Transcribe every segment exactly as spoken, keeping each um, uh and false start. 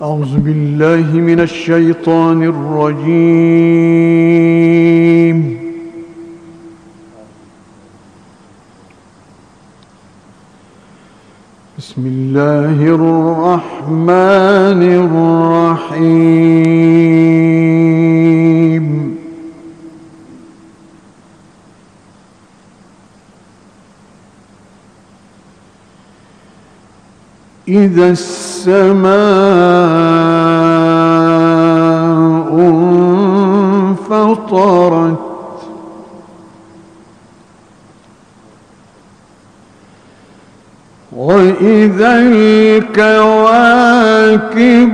أعوذ بالله من الشيطان الرجيم. بسم الله الرحمن الرحيم. إذا السماء انفطرت وإذا الكواكب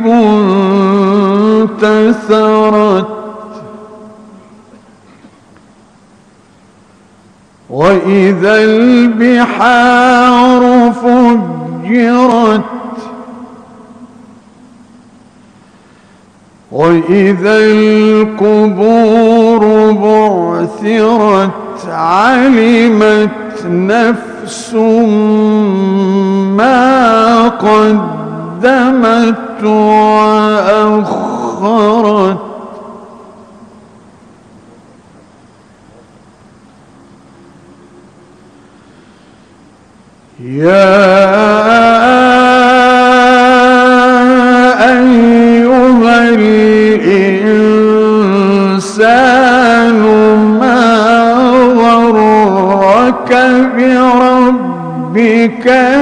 انتثرت وإذا البحار فجرت وإذا القبور بعثرت علمت نفس ما قدمت وأخرت. يا أيها الإنسان ما غرك بربك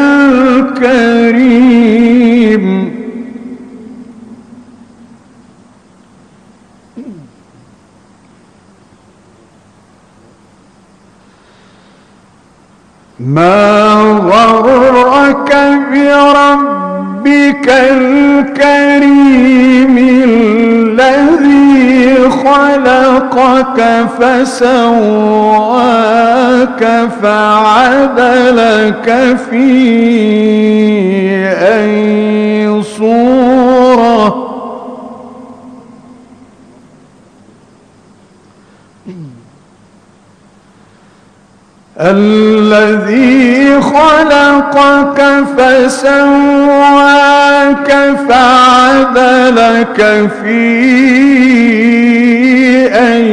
الكريم. ما غرك بربك الكريم الذي خلقك فسواك فعدلك في أي صورة الذي خلقك فسواك فعدلك في أي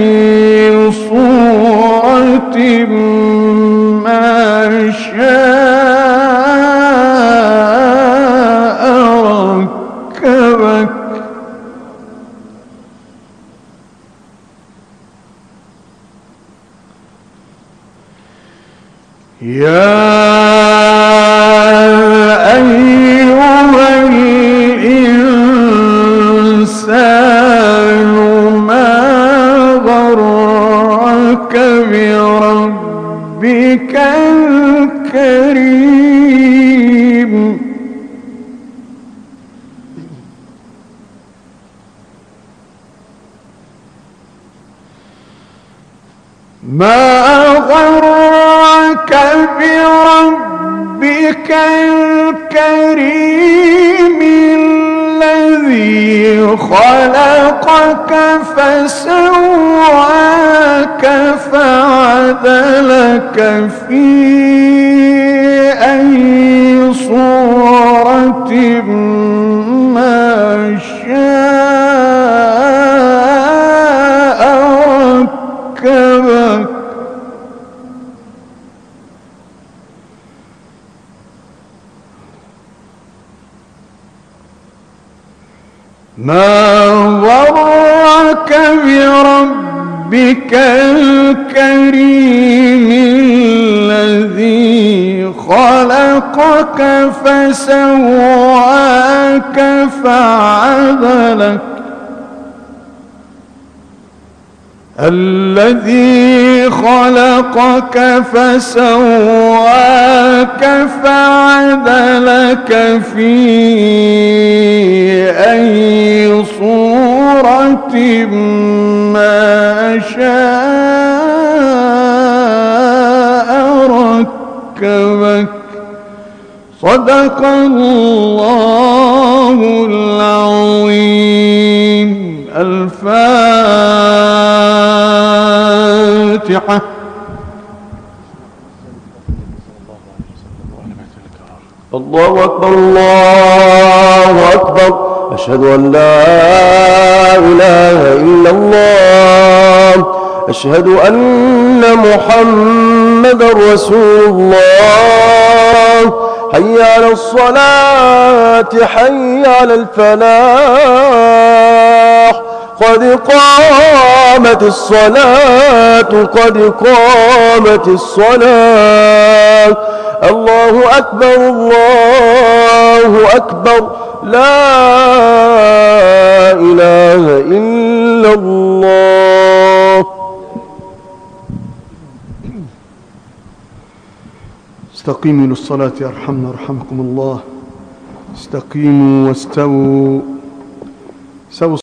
صورة ما شاء ركبك. يا أيها الإنسان ما غرك بربك الكريم. ما غرك بربك الكريم الذي خلقك فسواك فعدلك في أي صورة ما شاء ركبك. ما غرك بربك الكريم الذي خلقك فسواك فعدلك الذي خلقك فسواك فعدلك في أي صورة ما شاء ركبك. صدق الله العظيم. الفاتحة. الله أكبر الله أكبر أشهد أن لا إله إلا الله أشهد أن محمد رسول الله حي على الصلاة حي على الفلاح قد قامت الصلاة قد قامت الصلاة الله أكبر الله أكبر لا إله إلا الله. استقيموا للصلاة يرحمنا يرحمكم الله. استقيموا واستووا.